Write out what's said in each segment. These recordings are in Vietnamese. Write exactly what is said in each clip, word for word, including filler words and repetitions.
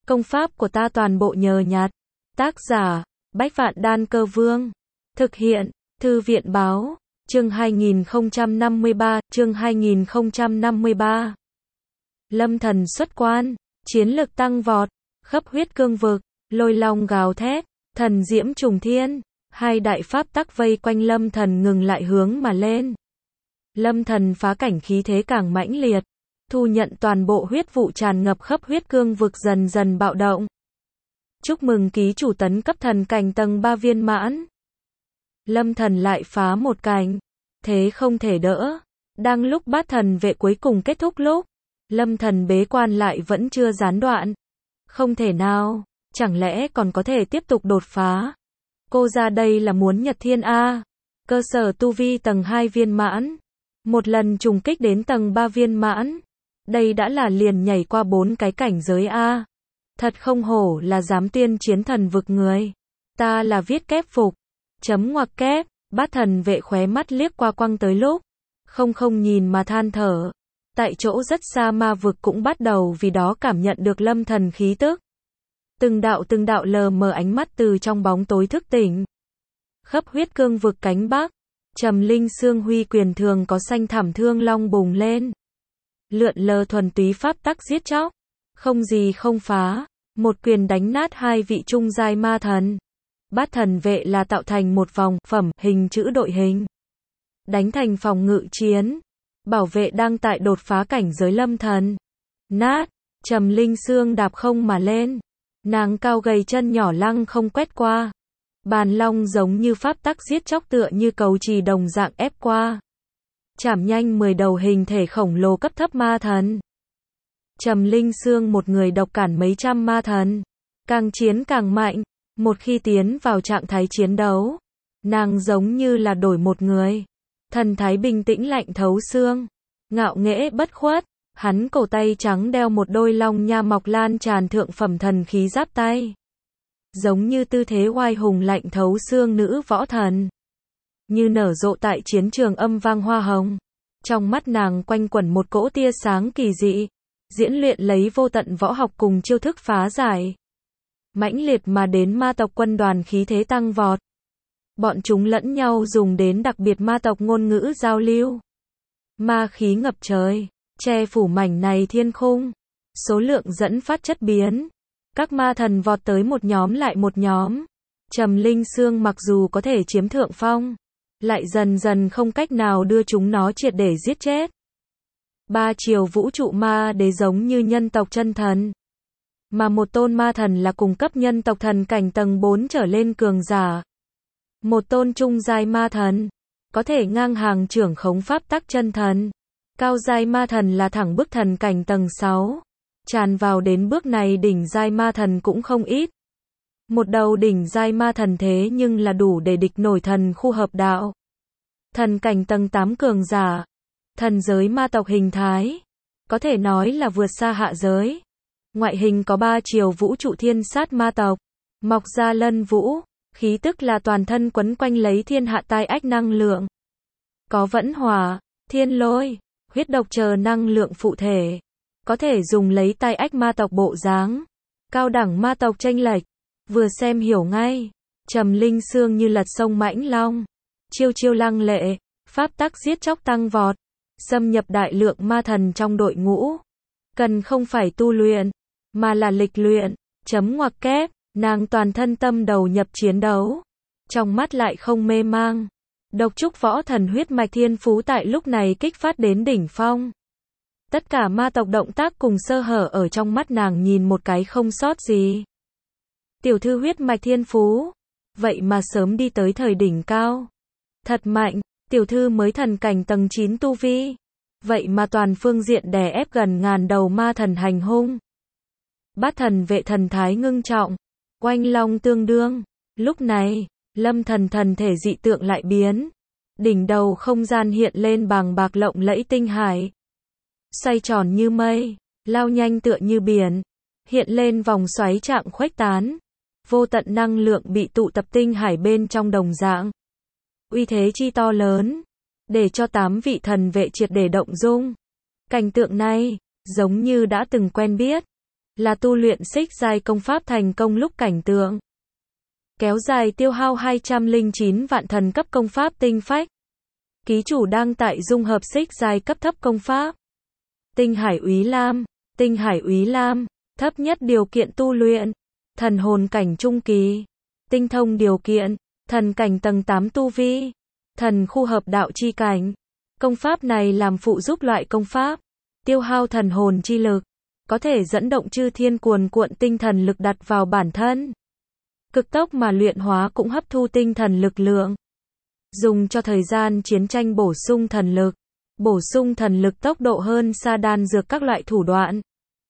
Công pháp của ta toàn bộ nhờ nhặt. Tác giả, Bách Vạn Đan Cơ Vương. Thực hiện, Thư viện Báo. Chương hai nghìn không trăm năm mươi ba, chương hai nghìn không trăm năm mươi ba. Lâm thần xuất quan, chiến lực tăng vọt, khắp huyết cương vực, lôi long gào thét, thần diễm trùng thiên, hai đại pháp tắc vây quanh lâm thần ngừng lại hướng mà lên. Lâm thần phá cảnh khí thế càng mãnh liệt, thu nhận toàn bộ huyết vụ tràn ngập khắp huyết cương vực dần dần bạo động. Chúc mừng ký chủ tấn cấp thần cảnh tầng ba viên mãn. Lâm thần lại phá một cảnh, thế không thể đỡ. Đang lúc bát thần vệ cuối cùng kết thúc lúc, lâm thần bế quan lại vẫn chưa gián đoạn. Không thể nào, chẳng lẽ còn có thể tiếp tục đột phá? Cô ra đây là muốn nhật thiên A. Cơ sở tu vi tầng hai viên mãn. Một lần trùng kích đến tầng ba viên mãn. Đây đã là liền nhảy qua bốn cái cảnh giới A. Thật không hổ là dám tiên chiến thần vực người. Ta là viết kép phục. Chấm ngoặc kép, bát thần vệ khóe mắt liếc qua quăng tới lúc. Không không nhìn mà than thở. Tại chỗ rất xa ma vực cũng bắt đầu vì đó cảm nhận được lâm thần khí tức. Từng đạo từng đạo lờ mờ ánh mắt từ trong bóng tối thức tỉnh. Khắp huyết cương vực cánh bắc, trầm linh xương huy quyền thường có xanh thảm thương long bùng lên. Lượn lờ thuần túy pháp tắc giết chóc, không gì không phá, một quyền đánh nát hai vị trung giai ma thần. Bát thần vệ là tạo thành một vòng phẩm hình chữ đội hình, đánh thành phòng ngự chiến, bảo vệ đang tại đột phá cảnh giới lâm thần. Nát, trầm linh xương đạp không mà lên, nàng cao gầy chân nhỏ lăng không quét qua. Bàn long giống như pháp tắc giết chóc tựa như cầu trì đồng dạng ép qua. Chảm nhanh mười đầu hình thể khổng lồ cấp thấp ma thần. Trầm linh xương một người độc cản mấy trăm ma thần. Càng chiến càng mạnh, một khi tiến vào trạng thái chiến đấu, nàng giống như là đổi một người. Thần thái bình tĩnh lạnh thấu xương, ngạo nghễ bất khuất, hắn cổ tay trắng đeo một đôi long nha mọc lan tràn thượng phẩm thần khí giáp tay. Giống như tư thế oai hùng lạnh thấu xương nữ võ thần. Như nở rộ tại chiến trường âm vang hoa hồng. Trong mắt nàng quanh quẩn một cỗ tia sáng kỳ dị. Diễn luyện lấy vô tận võ học cùng chiêu thức phá giải. Mãnh liệt mà đến ma tộc quân đoàn khí thế tăng vọt. Bọn chúng lẫn nhau dùng đến đặc biệt ma tộc ngôn ngữ giao lưu. Ma khí ngập trời, che phủ mảnh này thiên khung. Số lượng dẫn phát chất biến. Các ma thần vọt tới một nhóm lại một nhóm. Trầm linh xương mặc dù có thể chiếm thượng phong, lại dần dần không cách nào đưa chúng nó triệt để giết chết. Ba chiều vũ trụ ma đế giống như nhân tộc chân thần. Mà một tôn ma thần là cùng cấp nhân tộc thần cảnh tầng bốn trở lên cường giả. Một tôn trung giai ma thần, có thể ngang hàng trưởng khống pháp tắc chân thần. Cao giai ma thần là thẳng bức thần cảnh tầng sáu. Tràn vào đến bước này đỉnh giai ma thần cũng không ít. Một đầu đỉnh giai ma thần thế nhưng là đủ để địch nổi thần khu hợp đạo. Thần cảnh tầng tám cường giả. Thần giới ma tộc hình thái, có thể nói là vượt xa hạ giới. Ngoại hình có ba chiều vũ trụ thiên sát ma tộc, mọc ra lân vũ, khí tức là toàn thân quấn quanh lấy thiên hạ tai ách năng lượng. Có vẫn hỏa, thiên lôi, huyết độc chờ năng lượng phụ thể. Có thể dùng lấy tai ách ma tộc bộ dáng. Cao đẳng ma tộc chênh lệch, vừa xem hiểu ngay. Trầm linh xương như lật sông mãnh long, chiêu chiêu lăng lệ, pháp tắc giết chóc tăng vọt, xâm nhập đại lượng ma thần trong đội ngũ. Cần không phải tu luyện, mà là lịch luyện. Chấm ngoặc kép, nàng toàn thân tâm đầu nhập chiến đấu, trong mắt lại không mê mang. Độc trúc võ thần huyết mạch thiên phú tại lúc này kích phát đến đỉnh phong. Tất cả ma tộc động tác cùng sơ hở ở trong mắt nàng nhìn một cái không sót gì. Tiểu thư huyết mạch thiên phú, vậy mà sớm đi tới thời đỉnh cao. Thật mạnh, tiểu thư mới thần cảnh tầng chín tu vi. Vậy mà toàn phương diện đè ép gần ngàn đầu ma thần hành hung. Bát thần vệ thần thái ngưng trọng, oanh long tương đương. Lúc này, lâm thần thần thể dị tượng lại biến. Đỉnh đầu không gian hiện lên bàng bạc lộng lẫy tinh hải. Xoay tròn như mây, lao nhanh tựa như biển, hiện lên vòng xoáy trạng khuếch tán. Vô tận năng lượng bị tụ tập tinh hải bên trong đồng dạng. Uy thế chi to lớn, để cho tám vị thần vệ triệt để động dung. Cảnh tượng này, giống như đã từng quen biết. là tu luyện xích giai công pháp thành công lúc cảnh tượng. Kéo dài tiêu hao hai trăm lẻ chín vạn thần cấp công pháp tinh phách. Ký chủ đang tại dung hợp xích giai cấp thấp công pháp. Tinh Hải Úy Lam, Tinh Hải Úy Lam, thấp nhất điều kiện tu luyện, thần hồn cảnh trung kỳ. Tinh thông điều kiện, thần cảnh tầng tám tu vi, thần khu hợp đạo chi cảnh. Công pháp này làm phụ giúp loại công pháp, tiêu hao thần hồn chi lực, có thể dẫn động chư thiên cuồn cuộn tinh thần lực đặt vào bản thân. Cực tốc mà luyện hóa cũng hấp thu tinh thần lực lượng. Dùng cho thời gian chiến tranh bổ sung thần lực, bổ sung thần lực tốc độ hơn xa đan dược các loại thủ đoạn.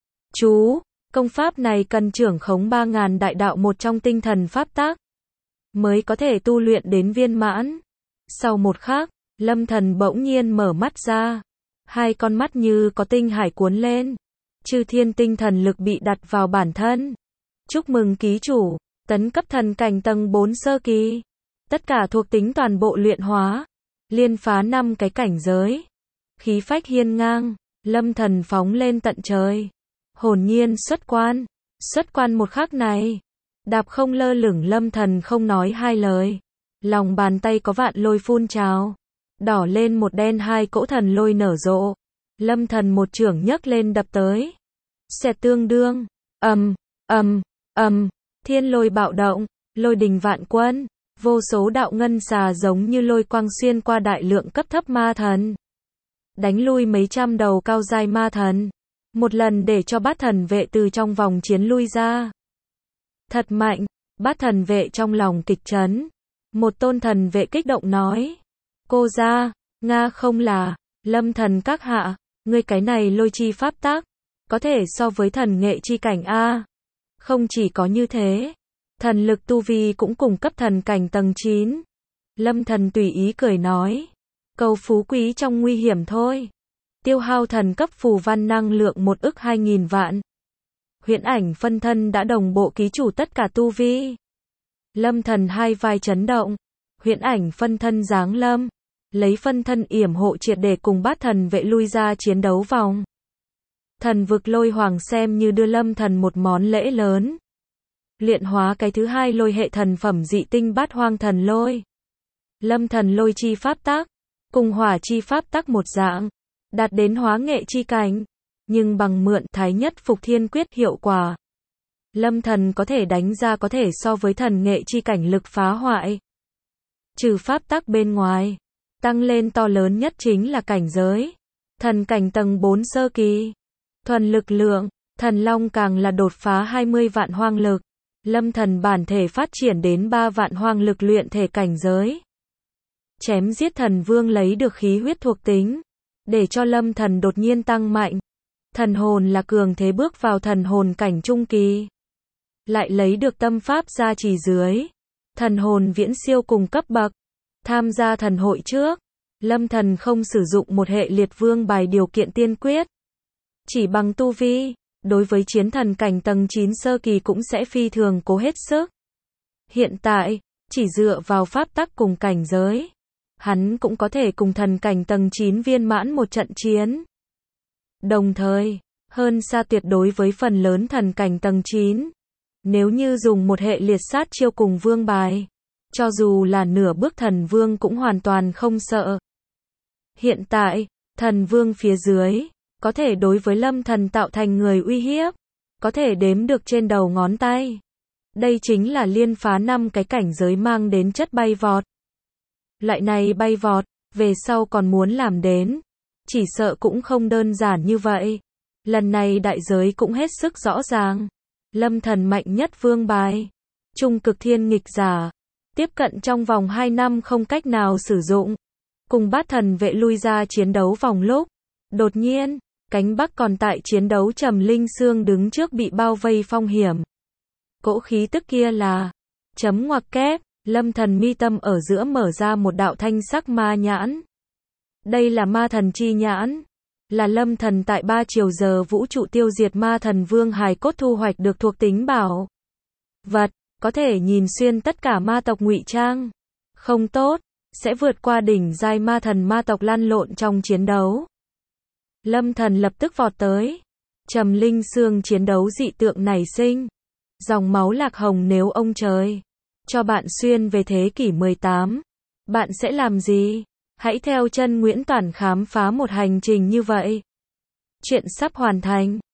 Chú, công pháp này cần trưởng khống ba ngàn đại đạo một trong tinh thần pháp tác, mới có thể tu luyện đến viên mãn. Sau một khắc, Lâm Thần bỗng nhiên mở mắt ra. Hai con mắt như có tinh hải cuốn lên. Chư thiên tinh thần lực bị đặt vào bản thân. Chúc mừng ký chủ, tấn cấp thần cảnh tầng bốn sơ kỳ. Tất cả thuộc tính toàn bộ luyện hóa. Liên phá năm cái cảnh giới. Khí phách hiên ngang, Lâm Thần phóng lên tận trời. Hồn nhiên xuất quan. Xuất quan một khắc này. Đạp không lơ lửng Lâm Thần không nói hai lời. Lòng bàn tay có vạn lôi phun trào. Đỏ lên một đen hai cỗ thần lôi nở rộ. Lâm Thần một chưởng nhấc lên đập tới. Xẹt tương đương. Ầm, ầm, ầm. Thiên lôi bạo động. Lôi đình vạn quân. Vô số đạo ngân xà giống như lôi quang xuyên qua đại lượng cấp thấp ma thần. Đánh lui mấy trăm đầu cao giai ma thần. Một lần để cho bát thần vệ từ trong vòng chiến lui ra. Thật mạnh. Bát thần vệ trong lòng kịch chấn. Một tôn thần vệ kích động nói. Cô ra, Nga không là, Lâm Thần các hạ, ngươi cái này lôi chi pháp tác, có thể so với thần nghệ chi cảnh A. Không chỉ có như thế, thần lực tu vi cũng cùng cấp thần cảnh tầng chín. Lâm Thần tùy ý cười nói, cầu phú quý trong nguy hiểm thôi. Tiêu hao thần cấp phù văn năng lượng một ức hai nghìn vạn. Huyễn ảnh phân thân đã đồng bộ ký chủ tất cả tu vi. Lâm Thần hai vai chấn động, huyễn ảnh phân thân giáng lâm. Lấy phân thân yểm hộ triệt để cùng bát thần vệ lui ra chiến đấu vòng. Thần vực lôi hoàng xem như đưa Lâm Thần một món lễ lớn. Luyện hóa cái thứ hai lôi hệ thần phẩm dị tinh bát hoang thần lôi. Lâm Thần lôi chi pháp tác, cùng hỏa chi pháp tác một dạng, đạt đến hóa nghệ chi cảnh, nhưng bằng mượn thái nhất phục thiên quyết hiệu quả. Lâm Thần có thể đánh ra có thể so với thần nghệ chi cảnh lực phá hoại. Trừ pháp tác bên ngoài, tăng lên to lớn nhất chính là cảnh giới. Thần cảnh tầng bốn sơ kỳ. Thuần lực lượng, thần long càng là đột phá hai mươi vạn hoang lực. Lâm Thần bản thể phát triển đến ba vạn hoang lực luyện thể cảnh giới. Chém giết thần vương lấy được khí huyết thuộc tính, để cho Lâm Thần đột nhiên tăng mạnh. Thần hồn là cường thế bước vào thần hồn cảnh trung kỳ. Lại lấy được tâm pháp gia trì dưới. Thần hồn viễn siêu cùng cấp bậc. Tham gia thần hội trước, Lâm Thần không sử dụng một hệ liệt vương bài điều kiện tiên quyết. Chỉ bằng tu vi, đối với chiến thần cảnh tầng chín sơ kỳ cũng sẽ phi thường cố hết sức. Hiện tại, chỉ dựa vào pháp tắc cùng cảnh giới, hắn cũng có thể cùng thần cảnh tầng chín viên mãn một trận chiến. Đồng thời, hơn xa tuyệt đối với phần lớn thần cảnh tầng chín. Nếu như dùng một hệ liệt sát chiêu cùng vương bài, cho dù là nửa bước thần vương cũng hoàn toàn không sợ. Hiện tại, thần vương phía dưới, có thể đối với Lâm Thần tạo thành người uy hiếp, có thể đếm được trên đầu ngón tay. Đây chính là liên phá năm cái cảnh giới mang đến chất bay vọt. Loại này bay vọt, về sau còn muốn làm đến, chỉ sợ cũng không đơn giản như vậy. Lần này đại giới cũng hết sức rõ ràng. Lâm Thần mạnh nhất vương bài, trung cực thiên nghịch giả, tiếp cận trong vòng hai năm không cách nào sử dụng. Cùng bát thần vệ lui ra chiến đấu vòng lúc, đột nhiên, cánh bắc còn tại chiến đấu Trầm Linh Xương đứng trước bị bao vây phong hiểm. Cỗ khí tức kia là, chấm ngoặc kép, Lâm Thần mi tâm ở giữa mở ra một đạo thanh sắc ma nhãn. Đây là ma thần chi nhãn, là Lâm Thần tại ba chiều giờ vũ trụ tiêu diệt ma thần vương hài cốt thu hoạch được thuộc tính bảo vật, có thể nhìn xuyên tất cả ma tộc ngụy trang. Không tốt, sẽ vượt qua đỉnh giai ma thần ma tộc lăn lộn trong chiến đấu. Lâm Thần lập tức vọt tới, Trầm Linh Sương chiến đấu dị tượng nảy sinh. Dòng máu lạc hồng nếu ông trời cho bạn xuyên về thế kỷ mười tám, bạn sẽ làm gì? Hãy theo chân Nguyễn Toản khám phá một hành trình như vậy. Chuyện sắp hoàn thành.